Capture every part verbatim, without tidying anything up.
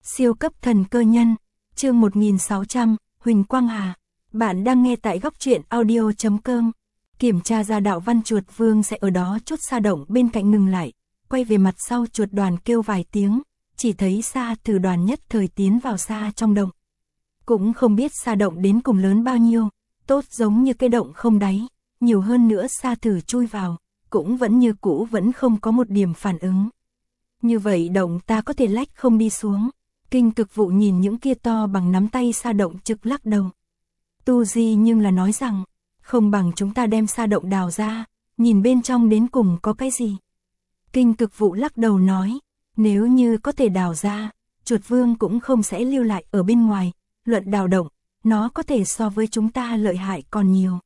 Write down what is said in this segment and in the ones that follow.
Siêu cấp thần cơ nhân, chương một nghìn sáu trăm, Huỳnh Quang Hà. Bạn đang nghe tại góc truyện audio chấm com. Kiểm tra ra đạo văn chuột vương sẽ ở đó chút sa động bên cạnh ngừng lại, quay về mặt sau chuột đoàn kêu vài tiếng, chỉ thấy sa thử đoàn nhất thời tiến vào sa trong động. Cũng không biết sa động đến cùng lớn bao nhiêu, tốt giống như cái động không đáy, nhiều hơn nữa sa thử chui vào, cũng vẫn như cũ vẫn không có một điểm phản ứng. Như vậy động ta có thể lách không đi xuống. Kinh Cực Vụ nhìn những kia to bằng nắm tay sa động trực lắc đầu. Tu Di nhưng là nói rằng, không bằng chúng ta đem sa động đào ra, nhìn bên trong đến cùng có cái gì. Kinh Cực Vụ lắc đầu nói, nếu như có thể đào ra, chuột vương cũng không sẽ lưu lại ở bên ngoài, luận đào động, nó có thể so với chúng ta lợi hại còn nhiều.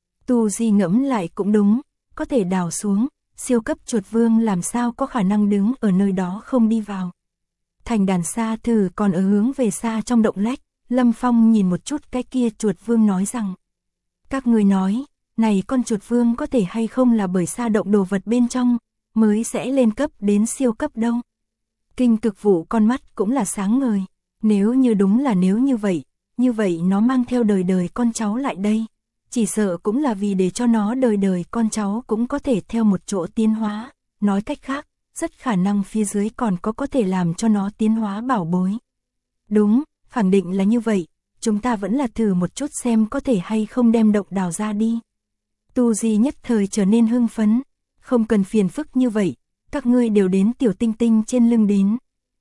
Tu Di ngẫm lại cũng đúng, có thể đào xuống, siêu cấp chuột vương làm sao có khả năng đứng ở nơi đó không đi vào. Thành đàn sa thử còn ở hướng về xa trong động lách, Lâm Phong nhìn một chút cái kia chuột vương nói rằng, các người nói, này con chuột vương có thể hay không là bởi sa động đồ vật bên trong, mới sẽ lên cấp đến siêu cấp đâu. Kinh Cực Vụ con mắt cũng là sáng ngời, nếu như đúng là nếu như vậy, như vậy nó mang theo đời đời con cháu lại đây, chỉ sợ cũng là vì để cho nó đời đời con cháu cũng có thể theo một chỗ tiến hóa, nói cách khác, rất khả năng phía dưới còn có có thể làm cho nó tiến hóa bảo bối. Đúng, khẳng định là như vậy, chúng ta vẫn là thử một chút xem có thể hay không đem động đào ra đi. Tu Di nhất thời trở nên hưng phấn, không cần phiền phức như vậy, các ngươi đều đến tiểu tinh tinh trên lưng đến.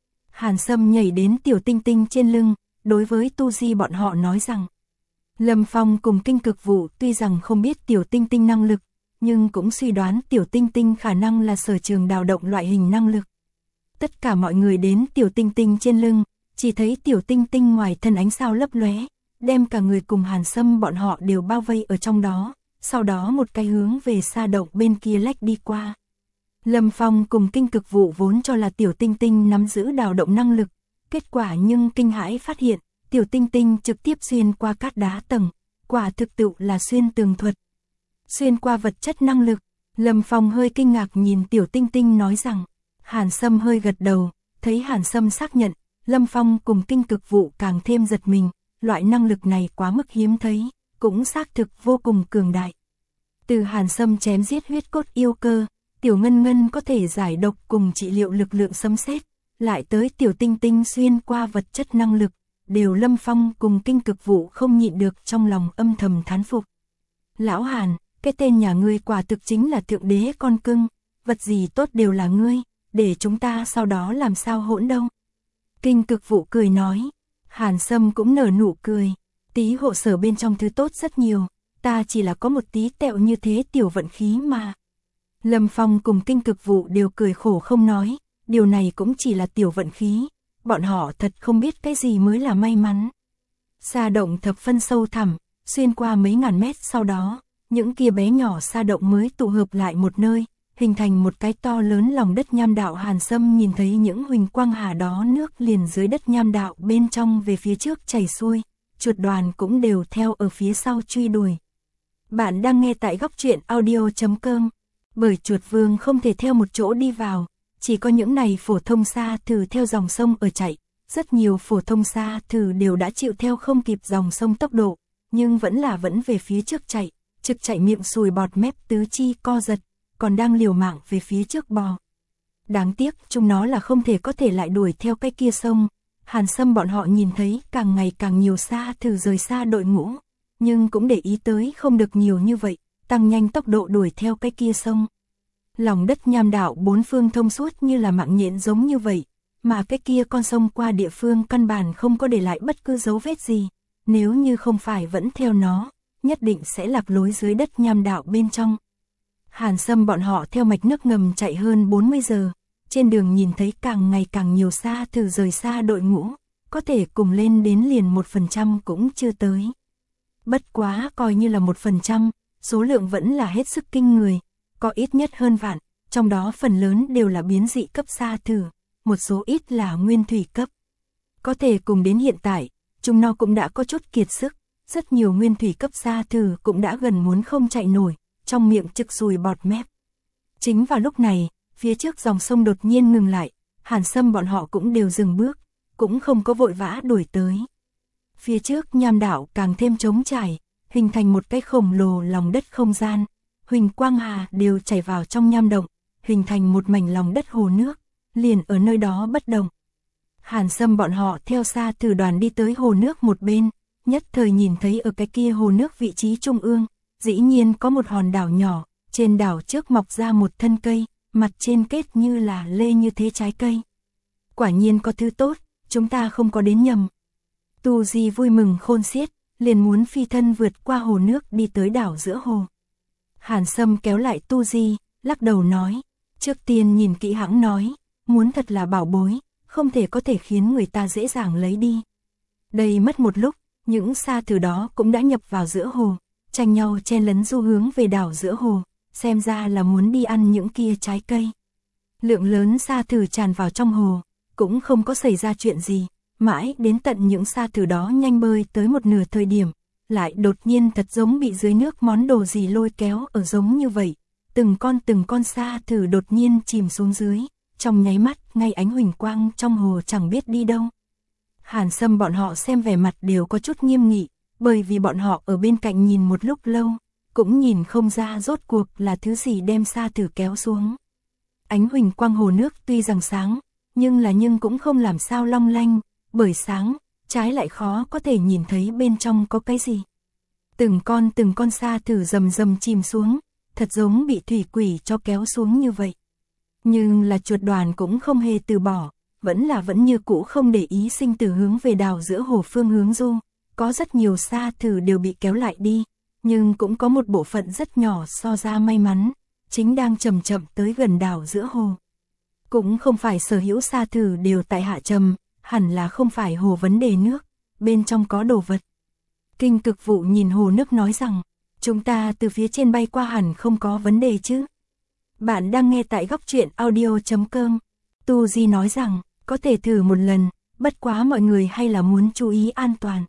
Hàn Sâm nhảy đến tiểu tinh tinh trên lưng, đối với Tu Di bọn họ nói rằng, Lâm Phong cùng Kinh Cực Vụ tuy rằng không biết tiểu tinh tinh năng lực, nhưng cũng suy đoán tiểu tinh tinh khả năng là sở trường đào động loại hình năng lực. Tất cả mọi người đến tiểu tinh tinh trên lưng, chỉ thấy tiểu tinh tinh ngoài thân ánh sao lấp lóe, đem cả người cùng Hàn Sâm bọn họ đều bao vây ở trong đó, sau đó một cái hướng về sa động bên kia lách đi qua. Lâm Phong cùng Kinh Cực Vụ vốn cho là tiểu tinh tinh nắm giữ đào động năng lực, kết quả nhưng kinh hãi phát hiện, tiểu tinh tinh trực tiếp xuyên qua cát đá tầng, quả thực tự là xuyên tường thuật. Xuyên qua vật chất năng lực, Lâm Phong hơi kinh ngạc nhìn tiểu tinh tinh nói rằng, Hàn Sâm hơi gật đầu, thấy Hàn Sâm xác nhận, Lâm Phong cùng Kinh Cực Vụ càng thêm giật mình, loại năng lực này quá mức hiếm thấy, cũng xác thực vô cùng cường đại. Từ Hàn Sâm chém giết huyết cốt yêu cơ, tiểu ngân ngân có thể giải độc cùng trị liệu lực lượng sấm sét, lại tới tiểu tinh tinh xuyên qua vật chất năng lực, đều Lâm Phong cùng Kinh Cực Vụ không nhịn được trong lòng âm thầm thán phục. Lão Hàn, cái tên nhà ngươi quả thực chính là thượng đế con cưng, vật gì tốt đều là ngươi, để chúng ta sau đó làm sao hỗn đâu. Kinh Cực Vụ cười nói, Hàn Sâm cũng nở nụ cười, tí hộ sở bên trong thứ tốt rất nhiều, ta chỉ là có một tí tẹo như thế tiểu vận khí mà. Lâm Phong cùng Kinh Cực Vụ đều cười khổ không nói, điều này cũng chỉ là tiểu vận khí, bọn họ thật không biết cái gì mới là may mắn. Sa động thập phân sâu thẳm, xuyên qua mấy ngàn mét sau đó, những kia bé nhỏ sa động mới tụ hợp lại một nơi, hình thành một cái to lớn lòng đất nham đạo. Hàn Sâm nhìn thấy những huỳnh quang hà đó nước liền dưới đất nham đạo bên trong về phía trước chảy xuôi, chuột đoàn cũng đều theo ở phía sau truy đuổi. Bạn đang nghe tại góc truyện audio chấm com, bởi chuột vương không thể theo một chỗ đi vào, chỉ có những này phổ thông sa thử theo dòng sông ở chạy, rất nhiều phổ thông sa thử đều đã chịu theo không kịp dòng sông tốc độ, nhưng vẫn là vẫn về phía trước chạy, trực chạy miệng sùi bọt mép tứ chi co giật, còn đang liều mạng về phía trước bò. Đáng tiếc chúng nó là không thể có thể lại đuổi theo cái kia sông. Hàn Sâm bọn họ nhìn thấy càng ngày càng nhiều sa thử rời xa đội ngũ, nhưng cũng để ý tới không được nhiều như vậy, tăng nhanh tốc độ đuổi theo cái kia sông. Lòng đất nham đạo bốn phương thông suốt như là mạng nhện giống như vậy, mà cái kia con sông qua địa phương căn bản không có để lại bất cứ dấu vết gì, nếu như không phải vẫn theo nó, nhất định sẽ lạc lối dưới đất nham đạo bên trong. Hàn Sâm bọn họ theo mạch nước ngầm chạy hơn bốn mươi giờ, trên đường nhìn thấy càng ngày càng nhiều sa thử rời xa đội ngũ, có thể cùng lên đến liền một phần trăm cũng chưa tới. Bất quá coi như là một phần trăm, số lượng vẫn là hết sức kinh người, có ít nhất hơn vạn, trong đó phần lớn đều là biến dị cấp sa thử, một số ít là nguyên thủy cấp. Có thể cùng đến hiện tại, chúng nó cũng đã có chút kiệt sức, rất nhiều nguyên thủy cấp sa thử cũng đã gần muốn không chạy nổi, trong miệng trực sùi bọt mép. Chính vào lúc này, phía trước dòng sông đột nhiên ngừng lại, Hàn Sâm bọn họ cũng đều dừng bước, cũng không có vội vã đuổi tới. Phía trước nham đảo càng thêm trống trải, hình thành một cái khổng lồ lòng đất không gian. Huỳnh quang hà đều chảy vào trong nham động, hình thành một mảnh lòng đất hồ nước, liền ở nơi đó bất động. Hàn Sâm bọn họ theo Sa Thử đoàn đi tới hồ nước một bên, nhất thời nhìn thấy ở cái kia hồ nước vị trí trung ương, dĩ nhiên có một hòn đảo nhỏ, trên đảo trước mọc ra một thân cây, mặt trên kết như là lê như thế trái cây. Quả nhiên có thứ tốt, chúng ta không có đến nhầm. Tu Di vui mừng khôn xiết, liền muốn phi thân vượt qua hồ nước đi tới đảo giữa hồ. Hàn Sâm kéo lại Tu Di, lắc đầu nói, trước tiên nhìn kỹ hãng nói, muốn thật là bảo bối, không thể có thể khiến người ta dễ dàng lấy đi. Đây mất một lúc, những Sa Thử đó cũng đã nhập vào giữa hồ, tranh nhau chen lấn du hướng về đảo giữa hồ, xem ra là muốn đi ăn những kia trái cây. Lượng lớn Sa Thử tràn vào trong hồ, cũng không có xảy ra chuyện gì, mãi đến tận những Sa Thử đó nhanh bơi tới một nửa thời điểm, lại đột nhiên thật giống bị dưới nước món đồ gì lôi kéo ở giống như vậy. Từng con từng con Sa Thử đột nhiên chìm xuống dưới, trong nháy mắt ngay ánh huỳnh quang trong hồ chẳng biết đi đâu. Hàn Sâm bọn họ xem vẻ mặt đều có chút nghiêm nghị, bởi vì bọn họ ở bên cạnh nhìn một lúc lâu, cũng nhìn không ra rốt cuộc là thứ gì đem Sa Thử kéo xuống. Ánh huỳnh quang hồ nước tuy rằng sáng, nhưng là nhưng cũng không làm sao long lanh, bởi sáng, trái lại khó có thể nhìn thấy bên trong có cái gì. Từng con từng con Sa Thử rầm rầm chìm xuống, thật giống bị thủy quỷ cho kéo xuống như vậy. Nhưng là chuột đoàn cũng không hề từ bỏ, vẫn là vẫn như cũ không để ý sinh tử hướng về đảo giữa hồ phương hướng du. Có rất nhiều Sa Thử đều bị kéo lại đi, nhưng cũng có một bộ phận rất nhỏ so ra may mắn, chính đang chậm chậm tới gần đảo giữa hồ. Cũng không phải sở hữu Sa Thử đều tại hạ trầm, hẳn là không phải hồ vấn đề nước, bên trong có đồ vật. Kinh Cực Vụ nhìn hồ nước nói rằng, chúng ta từ phía trên bay qua hẳn không có vấn đề chứ. Bạn đang nghe tại góc truyện audio chấm com. Tu Di nói rằng, có thể thử một lần, bất quá mọi người hay là muốn chú ý an toàn.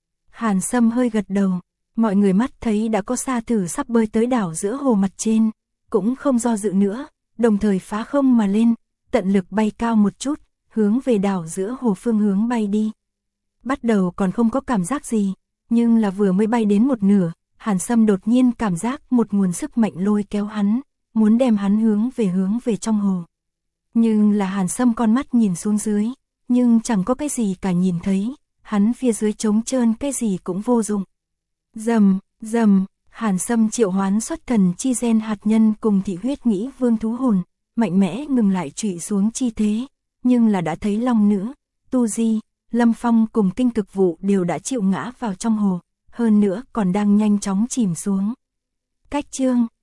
Hàn Sâm hơi gật đầu, mọi người mắt thấy đã có Sa Thử sắp bơi tới đảo giữa hồ mặt trên, cũng không do dự nữa, đồng thời phá không mà lên, tận lực bay cao một chút, hướng về đảo giữa hồ phương hướng bay đi. Bắt đầu còn không có cảm giác gì, nhưng là vừa mới bay đến một nửa, Hàn Sâm đột nhiên cảm giác một nguồn sức mạnh lôi kéo hắn, muốn đem hắn hướng về hướng về trong hồ. Nhưng là Hàn Sâm con mắt nhìn xuống dưới, nhưng chẳng có cái gì cả nhìn thấy, hắn phía dưới trống trơn cái gì cũng vô dụng. Rầm, rầm, Hàn Sâm triệu hoán xuất thần chi gen hạt nhân cùng thị huyết nghĩ vương thú hồn, mạnh mẽ ngừng lại trụy xuống chi thế, nhưng là đã thấy Long Nữ, Tu Di, Lâm Phong cùng Kinh Cực Vụ đều đã chịu ngã vào trong hồ, hơn nữa còn đang nhanh chóng chìm xuống. Cách chương